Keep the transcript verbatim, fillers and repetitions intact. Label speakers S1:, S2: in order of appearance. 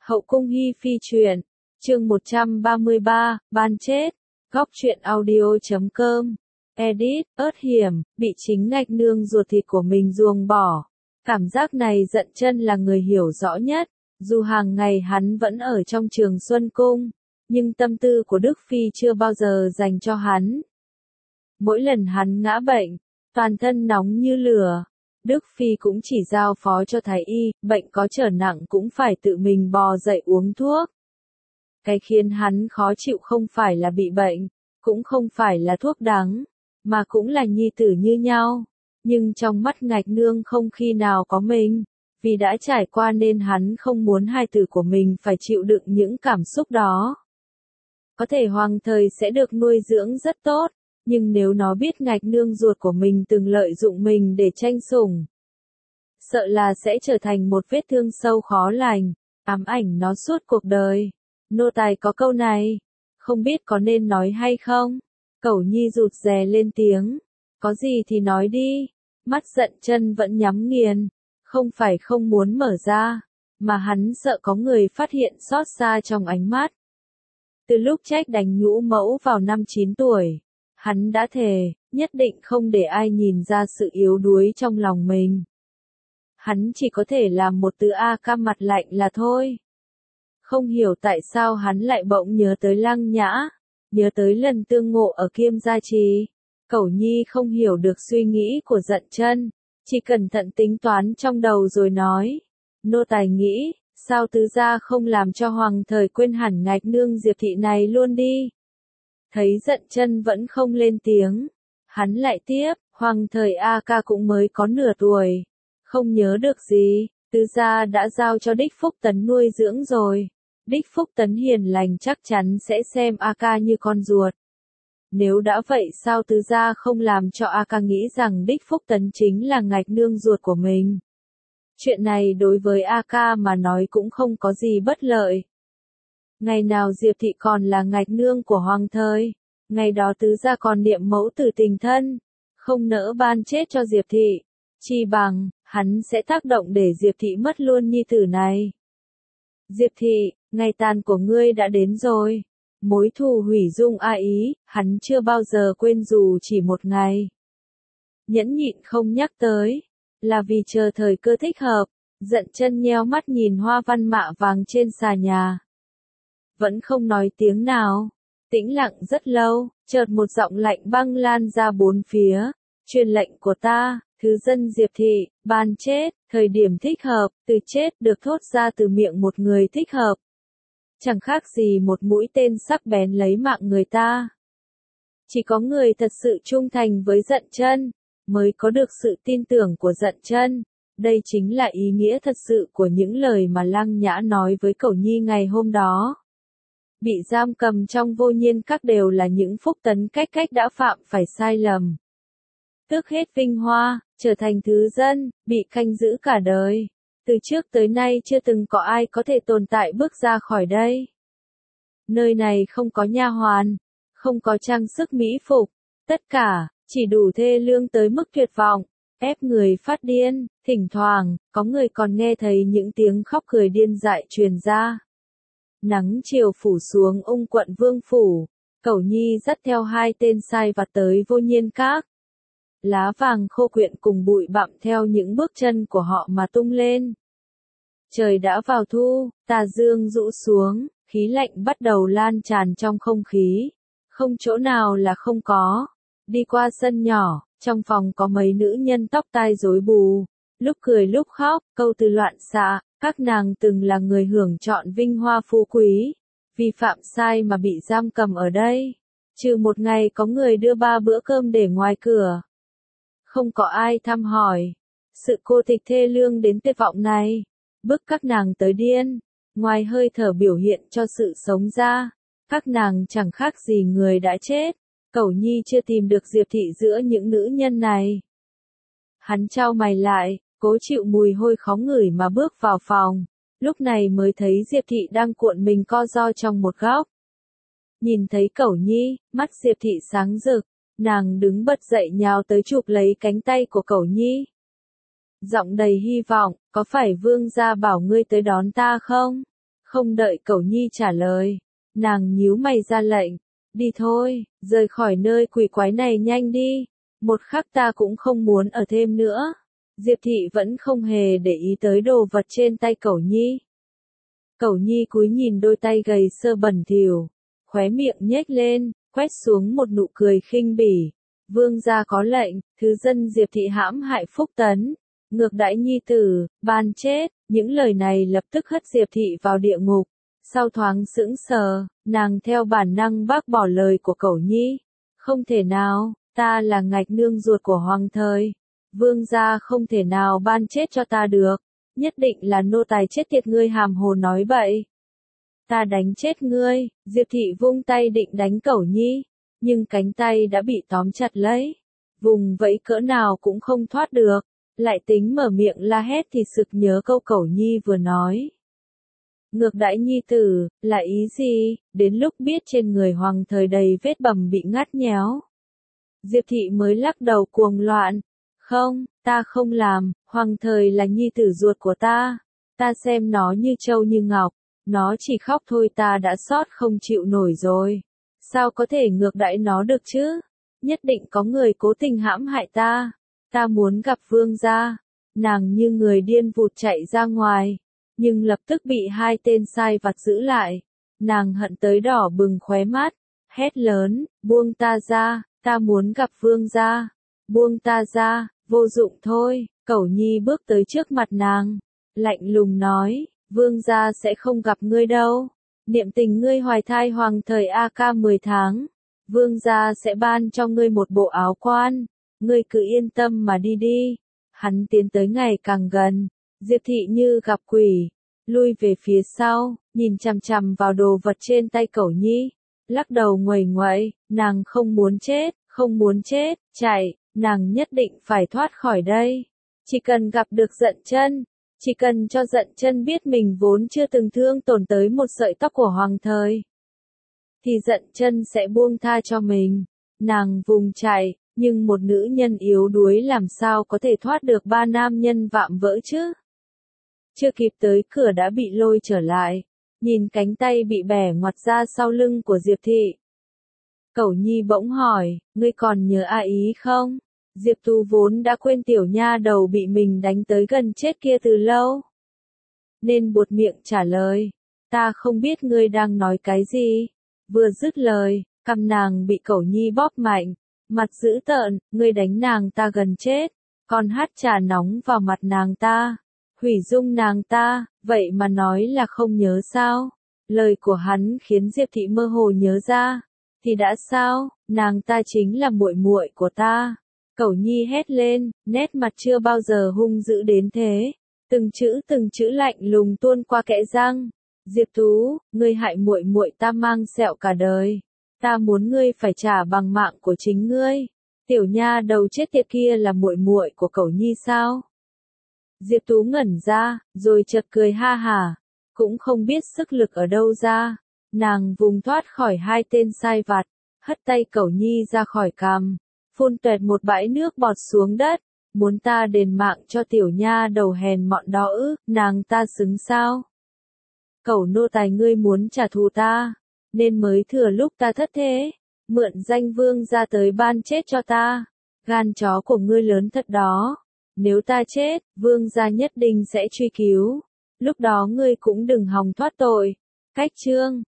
S1: Hậu cung Hi Phi truyện, chương một trăm ba mươi ba, ban chết, góc truyện audio chấm com, edit, ớt hiểm, bị chính ngạch nương ruột thịt của mình ruồng bỏ. Cảm giác này Dận Chân là người hiểu rõ nhất, dù hàng ngày hắn vẫn ở trong Trường Xuân Cung, nhưng tâm tư của Đức Phi chưa bao giờ dành cho hắn. Mỗi lần hắn ngã bệnh, toàn thân nóng như lửa, Đức Phi cũng chỉ giao phó cho thái y, bệnh có trở nặng cũng phải tự mình bò dậy uống thuốc. Cái khiến hắn khó chịu không phải là bị bệnh, cũng không phải là thuốc đắng, mà cũng là nhi tử như nhau. Nhưng trong mắt ngạch nương không khi nào có mình, vì đã trải qua nên hắn không muốn hài tử của mình phải chịu đựng những cảm xúc đó. Có thể hoàng thời sẽ được nuôi dưỡng rất tốt, nhưng nếu nó biết ngạch nương ruột của mình từng lợi dụng mình để tranh sủng, sợ là sẽ trở thành một vết thương sâu khó lành, ám ảnh nó suốt cuộc đời. Nô tài có câu này, không biết có nên nói hay không? Cẩu Nhi rụt rè lên tiếng, có gì thì nói đi. Mắt Dận Chân vẫn nhắm nghiền, không phải không muốn mở ra, mà hắn sợ có người phát hiện xót xa trong ánh mắt. Từ lúc trách đánh nhũ mẫu vào năm chín tuổi, hắn đã thề, nhất định không để ai nhìn ra sự yếu đuối trong lòng mình. Hắn chỉ có thể làm một từ A ca mặt lạnh là thôi. Không hiểu tại sao hắn lại bỗng nhớ tới Lăng Nhã, nhớ tới lần tương ngộ ở Kiêm Gia Trì. Cẩu Nhi không hiểu được suy nghĩ của Dận Chân, chỉ cẩn thận tính toán trong đầu rồi nói, nô tài nghĩ, sao tứ gia không làm cho hoàng thời quên hẳn ngạch nương Diệp thị này luôn đi. Thấy Dận Chân vẫn không lên tiếng, hắn lại tiếp, hoàng thời A ca cũng mới có nửa tuổi, không nhớ được gì, tứ gia đã giao cho Đích Phúc Tấn nuôi dưỡng rồi. Đích Phúc Tấn hiền lành chắc chắn sẽ xem A ca như con ruột. Nếu đã vậy sao tứ gia không làm cho A ca nghĩ rằng Đích Phúc Tấn chính là ngạch nương ruột của mình. Chuyện này đối với A ca mà nói cũng không có gì bất lợi. Ngày nào Diệp thị còn là ngạch nương của hoàng thời, ngày đó tứ gia còn niệm mẫu tử tình thân, không nỡ ban chết cho Diệp thị, chi bằng, hắn sẽ tác động để Diệp thị mất luôn nhi tử này. Diệp thị, ngày tàn của ngươi đã đến rồi. Mối thù hủy dung A Ý, hắn chưa bao giờ quên dù chỉ một ngày. Nhẫn nhịn không nhắc tới, là vì chờ thời cơ thích hợp. Dận Chân nheo mắt nhìn hoa văn mạ vàng trên xà nhà, vẫn không nói tiếng nào, tĩnh lặng rất lâu, chợt một giọng lạnh băng lan ra bốn phía, truyền lệnh của ta, thứ dân Diệp thị, ban chết, thời điểm thích hợp, từ chết được thốt ra từ miệng một người thích hợp. Chẳng khác gì một mũi tên sắc bén lấy mạng người ta. Chỉ có người thật sự trung thành với Dận Chân, mới có được sự tin tưởng của Dận Chân. Đây chính là ý nghĩa thật sự của những lời mà Lăng Nhã nói với Cẩu Nhi ngày hôm đó. Bị giam cầm trong Vô Nhiên Các đều là những Phúc Tấn cách cách đã phạm phải sai lầm. Tước hết vinh hoa, trở thành thứ dân, bị canh giữ cả đời. Từ trước tới nay chưa từng có ai có thể tồn tại bước ra khỏi đây. Nơi này không có nha hoàn, không có trang sức mỹ phục, tất cả, chỉ đủ thê lương tới mức tuyệt vọng, ép người phát điên, thỉnh thoảng, có người còn nghe thấy những tiếng khóc cười điên dại truyền ra. Nắng chiều phủ xuống Ung quận Vương phủ, Cẩu Nhi dắt theo hai tên sai vặt tới Vô Nhiên Các. Lá vàng khô quyện cùng bụi bặm theo những bước chân của họ mà tung lên. Trời đã vào thu, tà dương rũ xuống, khí lạnh bắt đầu lan tràn trong không khí. Không chỗ nào là không có. Đi qua sân nhỏ, trong phòng có mấy nữ nhân tóc tai rối bù, lúc cười lúc khóc, câu từ loạn xạ, các nàng từng là người hưởng trọn vinh hoa phú quý, vì phạm sai mà bị giam cầm ở đây. Trừ một ngày có người đưa ba bữa cơm để ngoài cửa. Không có ai thăm hỏi. Sự cô tịch thê lương đến tuyệt vọng này, bức các nàng tới điên. Ngoài hơi thở biểu hiện cho sự sống ra, các nàng chẳng khác gì người đã chết. Cẩu Nhi chưa tìm được Diệp thị giữa những nữ nhân này. Hắn chau mày lại, cố chịu mùi hôi khó ngửi mà bước vào phòng. Lúc này mới thấy Diệp thị đang cuộn mình co ro trong một góc. Nhìn thấy Cẩu Nhi, mắt Diệp thị sáng rực. Nàng đứng bật dậy nhào tới chụp lấy cánh tay của Cẩu Nhi. Giọng đầy hy vọng, có phải vương gia bảo ngươi tới đón ta không? Không đợi Cẩu Nhi trả lời, nàng nhíu mày ra lệnh, đi thôi, rời khỏi nơi quỷ quái này nhanh đi, một khắc ta cũng không muốn ở thêm nữa. Diệp Thị vẫn không hề để ý tới đồ vật trên tay Cẩu Nhi. Cẩu Nhi cúi nhìn đôi tay gầy sơ bẩn thỉu, khóe miệng nhếch lên, quét xuống một nụ cười khinh bỉ. Vương gia có lệnh, thứ dân Diệp Thị hãm hại Phúc Tấn, ngược đãi nhi tử, ban chết. Những lời này lập tức hất Diệp Thị vào địa ngục. Sau thoáng sững sờ, nàng theo bản năng bác bỏ lời của Cẩu Nhi. Không thể nào, ta là ngạch nương ruột của hoàng thời. Vương gia không thể nào ban chết cho ta được. Nhất định là nô tài chết tiệt, ngươi hàm hồ nói bậy. Ta đánh chết ngươi. Diệp Thị vung tay định đánh Cẩu Nhi, nhưng cánh tay đã bị tóm chặt lấy. Vùng vẫy cỡ nào cũng không thoát được. Lại tính mở miệng la hét thì sực nhớ câu Cẩu Nhi vừa nói. Ngược đãi nhi tử, là ý gì? Đến lúc biết trên người hoàng thời đầy vết bầm bị ngắt nhéo. Diệp Thị mới lắc đầu cuồng loạn. Không, ta không làm, hoàng thời là nhi tử ruột của ta. Ta xem nó như trâu như ngọc, nó chỉ khóc thôi ta đã xót không chịu nổi rồi. Sao có thể ngược đãi nó được chứ? Nhất định có người cố tình hãm hại ta. Ta muốn gặp vương gia. Nàng như người điên vụt chạy ra ngoài, nhưng lập tức bị hai tên sai vặt giữ lại. Nàng hận tới đỏ bừng khóe mắt, hét lớn, buông ta ra, ta muốn gặp vương gia. Buông ta ra, vô dụng thôi. Cẩu Nhi bước tới trước mặt nàng, lạnh lùng nói, vương gia sẽ không gặp ngươi đâu. Niệm tình ngươi hoài thai hoàng thời a ca mười tháng, vương gia sẽ ban cho ngươi một bộ áo quan. Ngươi cứ yên tâm mà đi đi. Hắn tiến tới ngày càng gần. Diệp Thị như gặp quỷ, lui về phía sau, nhìn chằm chằm vào đồ vật trên tay Cẩu Nhi, lắc đầu nguầy nguậy. Nàng không muốn chết, không muốn chết, chạy, nàng nhất định phải thoát khỏi đây. Chỉ cần gặp được Dận Chân, chỉ cần cho Dận Chân biết mình vốn chưa từng thương tổn tới một sợi tóc của hoàng thời, thì Dận Chân sẽ buông tha cho mình. Nàng vùng chạy. Nhưng một nữ nhân yếu đuối làm sao có thể thoát được ba nam nhân vạm vỡ chứ? Chưa kịp tới cửa đã bị lôi trở lại, nhìn cánh tay bị bẻ ngoặt ra sau lưng của Diệp Thị. Cẩu Nhi bỗng hỏi, ngươi còn nhớ A Ý không? Diệp Tu vốn đã quên tiểu nha đầu bị mình đánh tới gần chết kia từ lâu, nên buột miệng trả lời, ta không biết ngươi đang nói cái gì. Vừa dứt lời, cằm nàng bị Cẩu Nhi bóp mạnh. Mặt dữ tợn, ngươi đánh nàng ta gần chết, còn hắt trà nóng vào mặt nàng ta, hủy dung nàng ta, vậy mà nói là không nhớ sao? Lời của hắn khiến Diệp Thị mơ hồ nhớ ra, thì đã sao, nàng ta chính là muội muội của ta. Cẩu Nhi hét lên, nét mặt chưa bao giờ hung dữ đến thế, từng chữ từng chữ lạnh lùng tuôn qua kẽ răng. Diệp Tú, ngươi hại muội muội ta mang sẹo cả đời. Ta muốn ngươi phải trả bằng mạng của chính ngươi. Tiểu nha đầu chết tiệt kia là muội muội của Cẩu Nhi sao? Diệp Tú ngẩn ra, rồi chợt cười ha hả, cũng không biết sức lực ở đâu ra. Nàng vùng thoát khỏi hai tên sai vặt, hất tay Cẩu Nhi ra khỏi cằm, phun tuẹt một bãi nước bọt xuống đất. Muốn ta đền mạng cho tiểu nha đầu hèn mọn đó ư? Nàng ta xứng sao? Cẩu nô tài ngươi muốn trả thù ta, nên mới thừa lúc ta thất thế, mượn danh vương ra tới ban chết cho ta. Gan chó của ngươi lớn thật đó. Nếu ta chết, vương gia nhất định sẽ truy cứu. Lúc đó ngươi cũng đừng hòng thoát tội. Cách chương